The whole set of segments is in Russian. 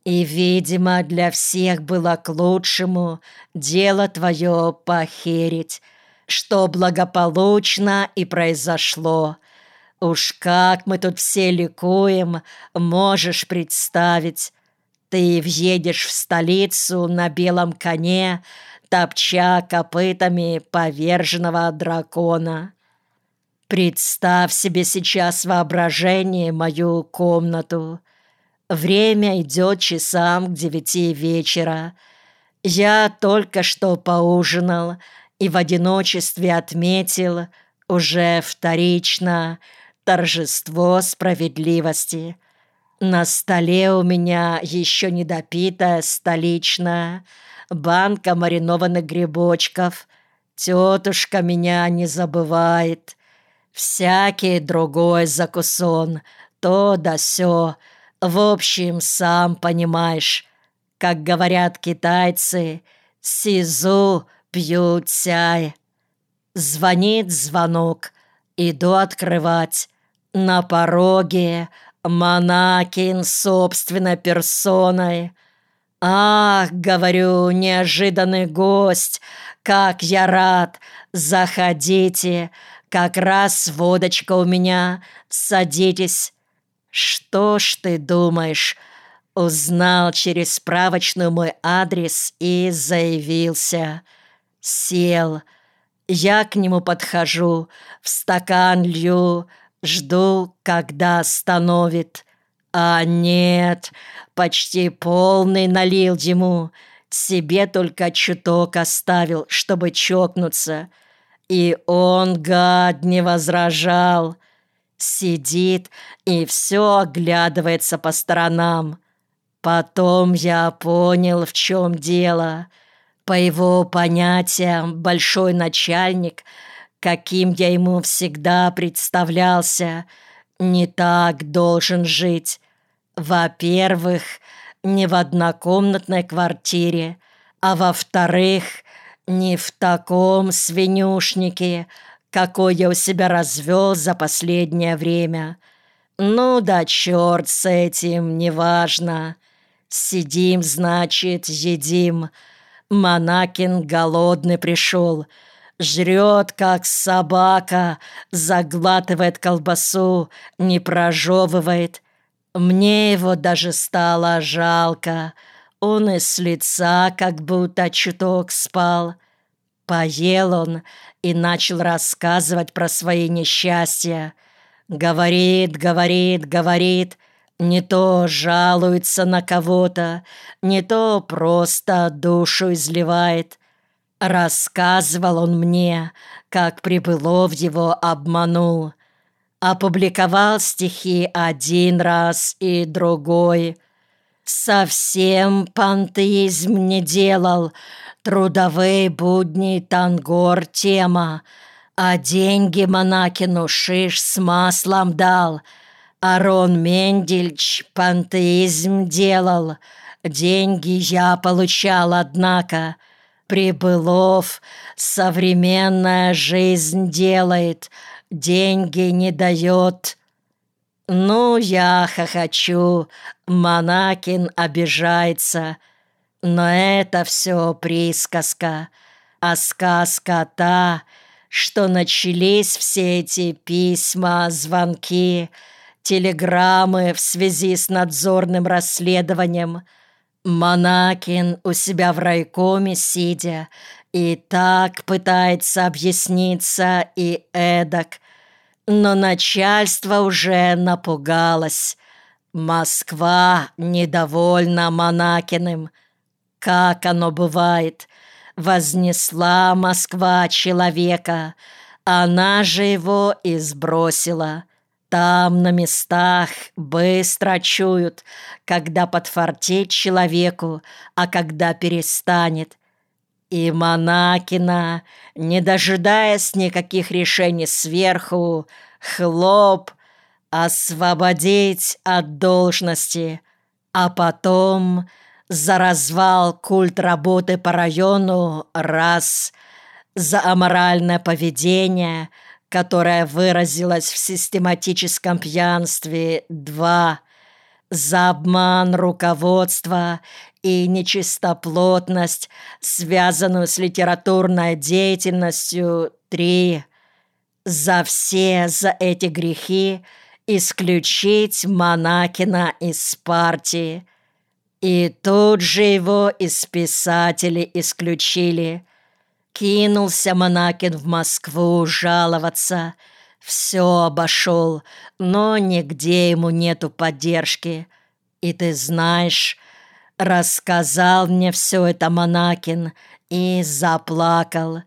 И, видимо, для всех было к лучшему дело твое похерить, что благополучно и произошло. Уж как мы тут все ликуем, можешь представить. Ты въедешь в столицу на белом коне, топча копытами поверженного дракона. Представь себе сейчас воображение мою комнату. Время идет часам к 9 вечера. Я только что поужинал и в одиночестве отметил уже вторично торжество справедливости. На столе у меня еще недопитая столичная банка маринованных грибочков. Тетушка меня не забывает. Всякий другой закусон, то да сё. В общем, сам понимаешь, как говорят китайцы, сизу пьют чай. Звонит звонок, иду открывать. На пороге Монакин собственной персоной. «Ах, — говорю, — неожиданный гость, как я рад! Заходите, как раз водочка у меня, садитесь». «Что ж ты думаешь?» Узнал через справочную мой адрес и заявился. Сел. Я к нему подхожу, в стакан лью, жду, когда остановит. А нет, почти полный налил ему, себе только чуток оставил, чтобы чокнуться. И он, гад, не возражал. Сидит и все оглядывается по сторонам. Потом я понял, в чем дело. По его понятиям, большой начальник, каким я ему всегда представлялся, не так должен жить. Во-первых, не в однокомнатной квартире, а во-вторых, не в таком свинюшнике, какой я у себя развел за последнее время. Ну да черт с этим, неважно. Сидим, значит, едим. Монакин голодный пришел. Жрет, как собака, заглатывает колбасу, не прожевывает. Мне его даже стало жалко. Он и с лица как будто чуток спал. Поел он и начал рассказывать про свои несчастья. Говорит, говорит, говорит, не то жалуется на кого-то, не то просто душу изливает. Рассказывал он мне, как Прибылов его обманул. Опубликовал стихи один раз и другой. Совсем пантеизм не делал, трудовые будни тангор тема, а деньги Монакину шиш с маслом дал. Арон Мендельч пантеизм делал, деньги я получал, однако. Прибылов современная жизнь делает, деньги не дает. Ну, я хохочу, Монакин обижается, но это все присказка, а сказка та, что начались все эти письма, звонки, телеграммы в связи с надзорным расследованием. Монакин у себя в райкоме сидя и так пытается объясниться и эдак, но начальство уже напугалось. Москва недовольна Монакиным. Как оно бывает, вознесла Москва человека, она же его и сбросила. Там на местах быстро чуют, когда подфартит человеку, а когда перестанет. И Монакина, не дожидаясь никаких решений сверху, хлоп, освободить от должности, а потом за развал культ работы по району раз, за аморальное поведение, которое выразилось в систематическом пьянстве два, За обман руководства и нечистоплотность, связанную с литературной деятельностью, 3. За эти грехи исключить Монакина из партии. И тут же его из писателей исключили. Кинулся Монакин в Москву жаловаться. Все обошел, но нигде ему нету поддержки. И ты знаешь, рассказал мне все это Монакин и заплакал.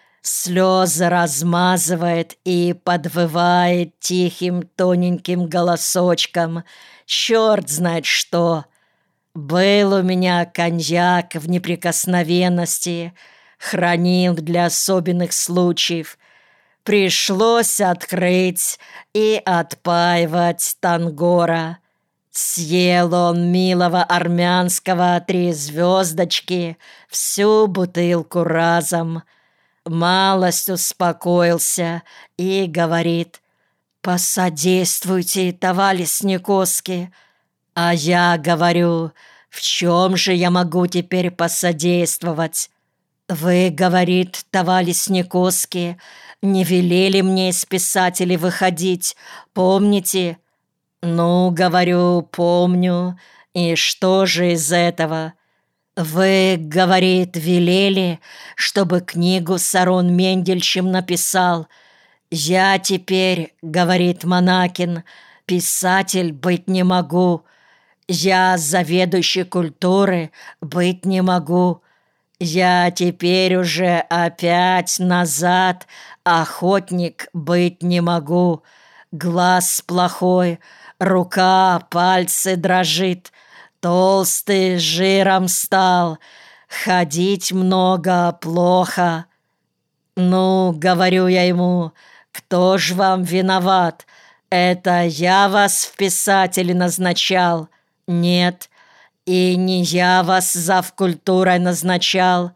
Слезы размазывает и подвывает тихим тоненьким голосочком. Черт знает что. Был у меня коньяк в неприкосновенности, хранил для особенных случаев. Пришлось открыть и отпаивать Тангора. Съел он милого армянского 3 звездочки, всю бутылку разом. Малость успокоился и говорит: «Посодействуйте, товарищ Никоски». А я говорю: «В чем же я могу теперь посодействовать? Вы, — говорит, — товарищ Никоски, не велели мне из писателей выходить, помните?» «Ну, — говорю, — помню. И что же из этого? Вы, — говорит, — велели, чтобы книгу с Арон Мендельчем написал. Я теперь, — говорит Монакин, — писатель быть не могу. Я заведующий культуры быть не могу. Я теперь уже опять назад охотник быть не могу. Глаз плохой, рука, пальцы дрожит, толстый жиром стал, ходить много плохо». «Ну, — говорю я ему, — кто ж вам виноват? Это я вас в писатели назначал? Нет, и не я вас завкультурой назначал».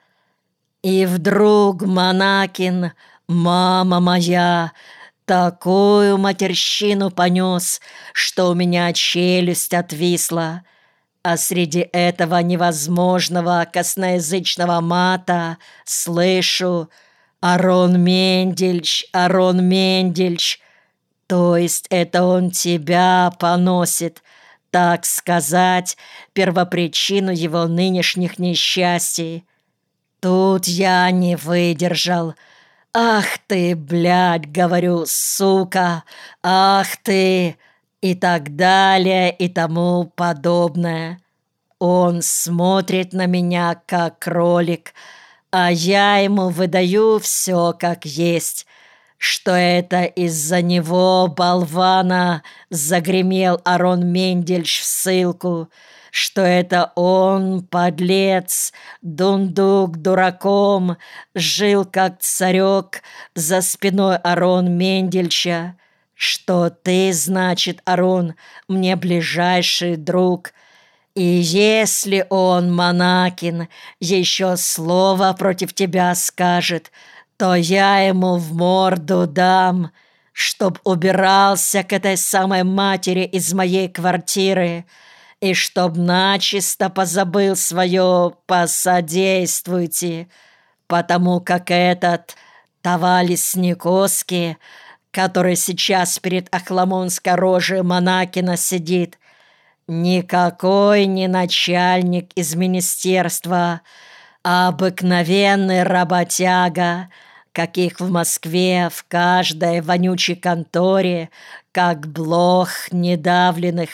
И вдруг Монакин, мама моя, такую матерщину понес, что у меня челюсть отвисла. А среди этого невозможного косноязычного мата слышу: «Арон Мендельч, Арон Мендельч». То есть это он тебя поносит, так сказать, первопричину его нынешних несчастий. Тут я не выдержал. «Ах ты, блядь, — говорю, — сука! Ах ты!» И так далее, и тому подобное. Он смотрит на меня, как кролик, а я ему выдаю все как есть, что это из-за него, болвана, загремел Арон Мендельч в ссылку, что это он, подлец, дундук дураком, жил как царек за спиной Арон Мендельча, что ты, значит, Арон, мне ближайший друг. И если он, Монакин, еще слово против тебя скажет, то я ему в морду дам, чтоб убирался к этой самой матери из моей квартиры, и чтоб начисто позабыл свое «посодействуйте», потому как этот товарищ Никоски, который сейчас перед Ахламонской рожей Монакина сидит, никакой не начальник из министерства, а обыкновенный работяга, каких в Москве в каждой вонючей конторе, как блох недавленных.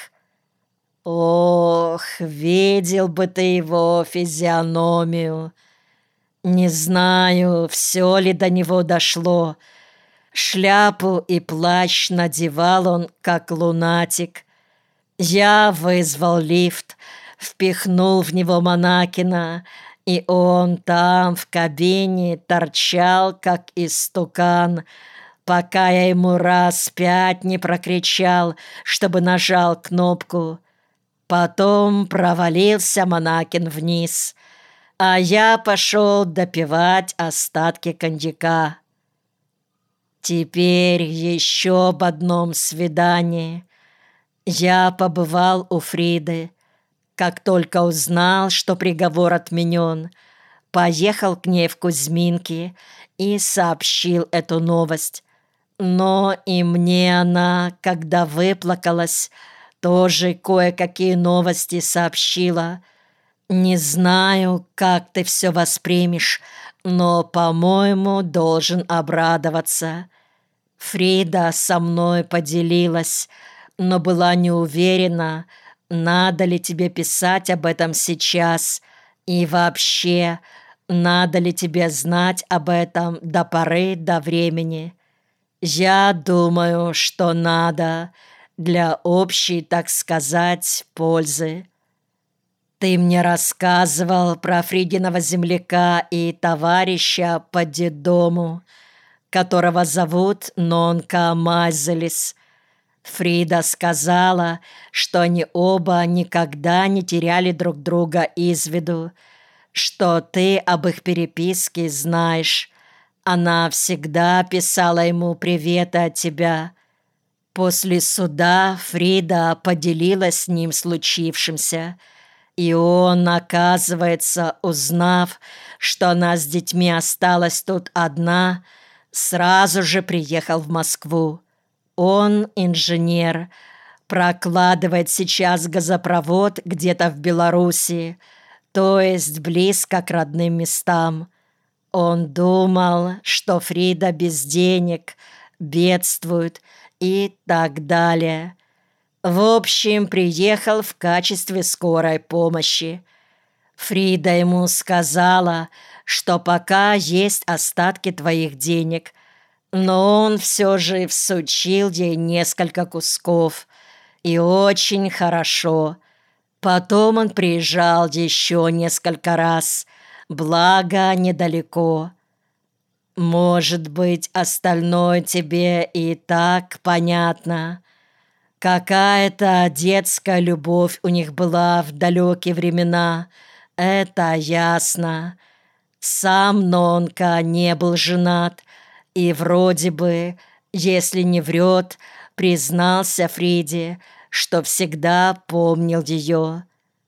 Ох, видел бы ты его физиономию. Не знаю, все ли до него дошло. Шляпу и плащ надевал он, как лунатик. Я вызвал лифт, впихнул в него Монакина, и он там в кабине торчал, как истукан, пока я ему раз 5 не прокричал, чтобы нажал кнопку. Потом провалился Монакин вниз, а я пошел допивать остатки коньяка. Теперь еще об одном свидании. Я побывал у Фриды. Как только узнал, что приговор отменен, поехал к ней в Кузьминки и сообщил эту новость. Но и мне она, когда выплакалась, тоже кое-какие новости сообщила. Не знаю, как ты все воспримешь, но, по-моему, должен обрадоваться. Фрида со мной поделилась, но была не уверена, надо ли тебе писать об этом сейчас, и вообще, надо ли тебе знать об этом до поры до времени. Я думаю, что надо, для общей, так сказать, пользы. Ты мне рассказывал про Фридиного земляка и товарища по детдому, которого зовут Нонка Майзелис. Фрида сказала, что они оба никогда не теряли друг друга из виду, что ты об их переписке знаешь. Она всегда писала ему приветы от тебя. После суда Фрида поделилась с ним случившимся, и он, оказывается, узнав, что она с детьми осталась тут одна, сразу же приехал в Москву. Он инженер, прокладывает сейчас газопровод где-то в Белоруссии, то есть близко к родным местам. Он думал, что Фрида без денег, бедствует и так далее. В общем, приехал в качестве скорой помощи. Фрида ему сказала, что пока есть остатки твоих денег, но он все же всучил ей несколько кусков, и очень хорошо. Потом он приезжал еще несколько раз, благо недалеко. Может быть, остальное тебе и так понятно. Какая-то детская любовь у них была в далекие времена, это ясно. Сам Нонка не был женат, и вроде бы, если не врет, признался Фриде, что всегда помнил ее.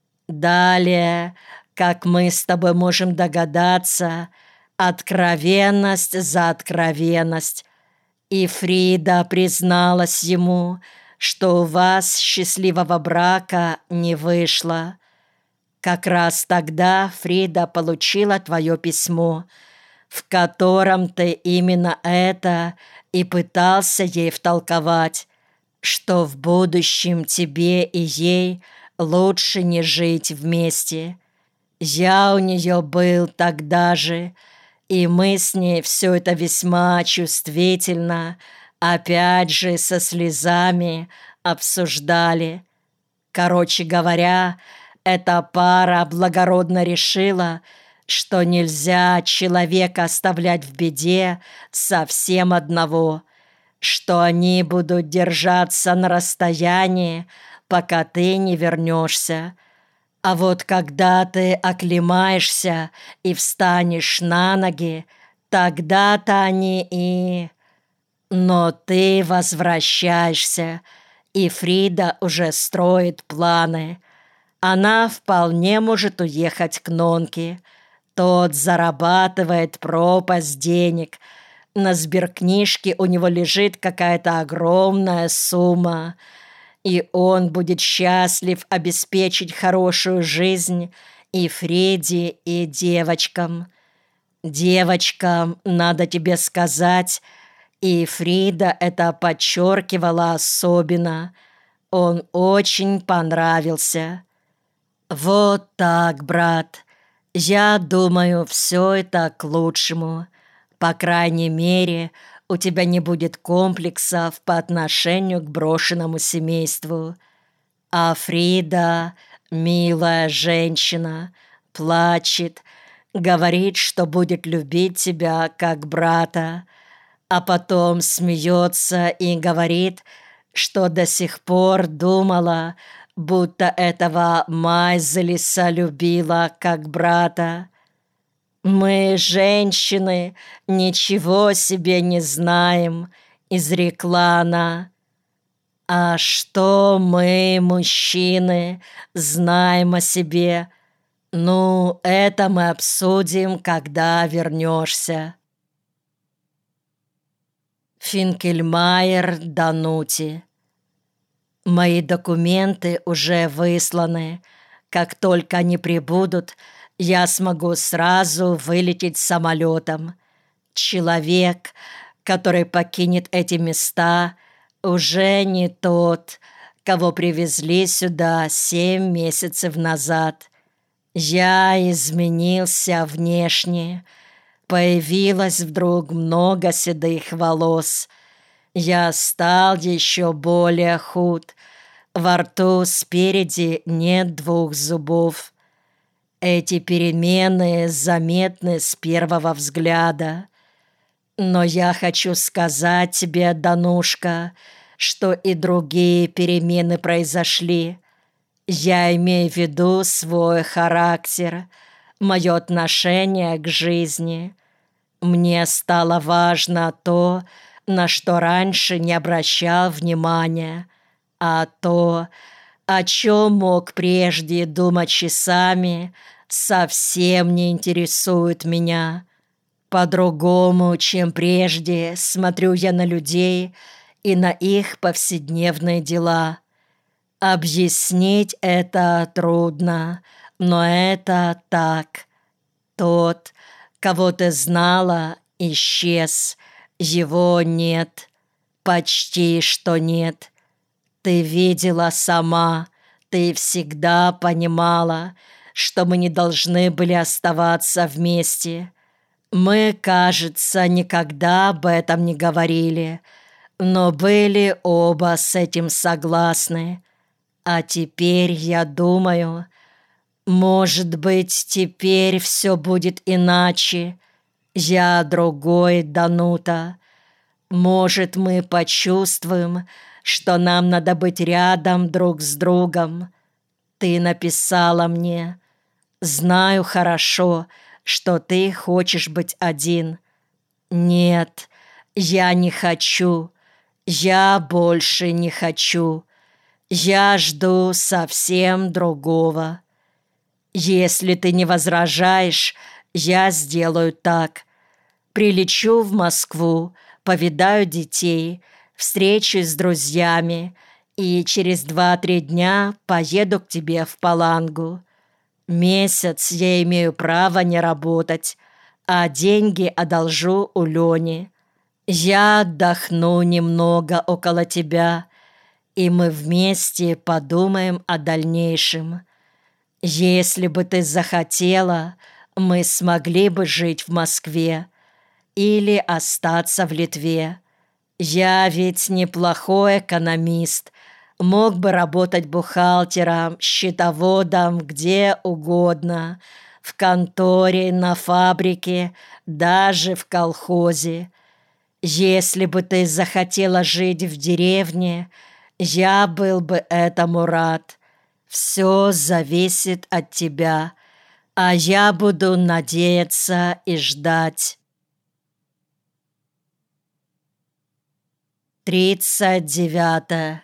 Далее, как мы с тобой можем догадаться, откровенность за откровенность. И Фрида призналась ему, что у вас счастливого брака не вышло. Как раз тогда Фрида получила твое письмо, в котором ты именно это и пытался ей втолковать, что в будущем тебе и ей лучше не жить вместе. Я у нее был тогда же, и мы с ней все это весьма чувствительно, опять же со слезами обсуждали. Короче говоря, эта пара благородно решила, что нельзя человека оставлять в беде совсем одного, что они будут держаться на расстоянии, пока ты не вернешься. А вот когда ты оклемаешься и встанешь на ноги, тогда-то они и... Но ты возвращаешься, и Фрида уже строит планы. Она вполне может уехать к Нонке. Тот зарабатывает пропасть денег. На сберкнижке у него лежит какая-то огромная сумма, и он будет счастлив обеспечить хорошую жизнь и Фреде, и девочкам. Девочкам, надо тебе сказать, и Фрида это подчеркивала особенно, он очень понравился. Вот так, брат. Я думаю, все это к лучшему. По крайней мере, у тебя не будет комплексов по отношению к брошенному семейству. А Фрида, милая женщина, плачет, говорит, что будет любить тебя как брата, а потом смеется и говорит, что до сих пор думала, будто этого Майзелиса любила как брата. «Мы, женщины, ничего себе не знаем», — изрекла она. А что мы, мужчины, знаем о себе? Ну, это мы обсудим, когда вернешься. Финкельмайер Данути. Мои документы уже высланы. Как только они прибудут, я смогу сразу вылететь самолетом. Человек, который покинет эти места, уже не тот, кого привезли сюда 7 месяцев назад. Я изменился внешне. Появилось вдруг много седых волос. Я стал еще более худ. Во рту спереди нет 2 зубов. Эти перемены заметны с первого взгляда. Но я хочу сказать тебе, Данушка, что и другие перемены произошли. Я имею в виду свой характер, мое отношение к жизни. Мне стало важно то, на что раньше не обращал внимания, а то, о чем мог прежде думать часами, совсем не интересует меня. По-другому, чем прежде, смотрю я на людей и на их повседневные дела. Объяснить это трудно, но это так. Тот, кого ты знала, исчез, его нет, почти что нет. Ты видела сама, ты всегда понимала, что мы не должны были оставаться вместе. Мы, кажется, никогда об этом не говорили, но были оба с этим согласны. А теперь я думаю, может быть, теперь все будет иначе. Я другой, Данута. Может, мы почувствуем, что нам надо быть рядом друг с другом. Ты написала мне: «Знаю хорошо, что ты хочешь быть один». Нет, я не хочу. Я больше не хочу. Я жду совсем другого. Если ты не возражаешь, я сделаю так. Прилечу в Москву, повидаю детей, встречусь с друзьями и через 2-3 дня поеду к тебе в Палангу. Месяц я имею право не работать, а деньги одолжу у Лени. Я отдохну немного около тебя, и мы вместе подумаем о дальнейшем. Если бы ты захотела, мы смогли бы жить в Москве или остаться в Литве. Я ведь неплохой экономист, мог бы работать бухгалтером, счетоводом, где угодно, в конторе, на фабрике, даже в колхозе. Если бы ты захотела жить в деревне, я был бы этому рад. Все зависит от тебя, а я буду надеяться и ждать. 39.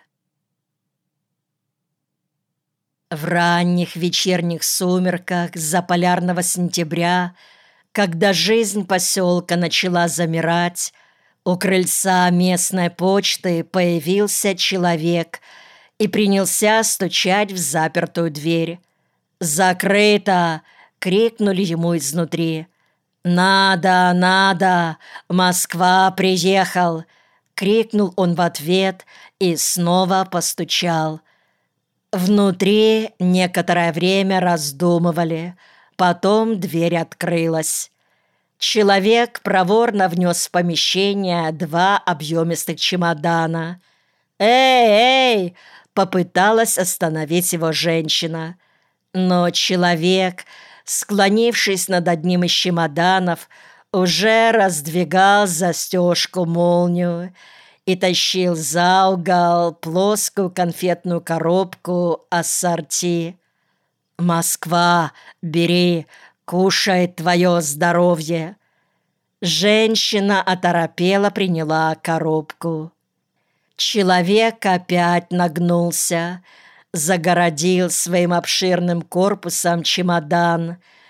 В ранних вечерних сумерках заполярного сентября, когда жизнь поселка начала замирать, у крыльца местной почты появился человек и принялся стучать в запертую дверь. «Закрыто!» — крикнули ему изнутри. «Надо, надо! Москва приехал!» — крикнул он в ответ и снова постучал. Внутри некоторое время раздумывали, потом дверь открылась. Человек проворно внес в помещение 2 объемистых чемодана. «Эй, эй!» — попыталась остановить его женщина. Но человек, склонившись над одним из чемоданов, уже раздвигал застежку-молнию и тащил за угол плоскую конфетную коробку ассорти. «Москва, бери, кушай твое здоровье!» Женщина оторопела приняла коробку. Человек опять нагнулся, загородил своим обширным корпусом чемодан,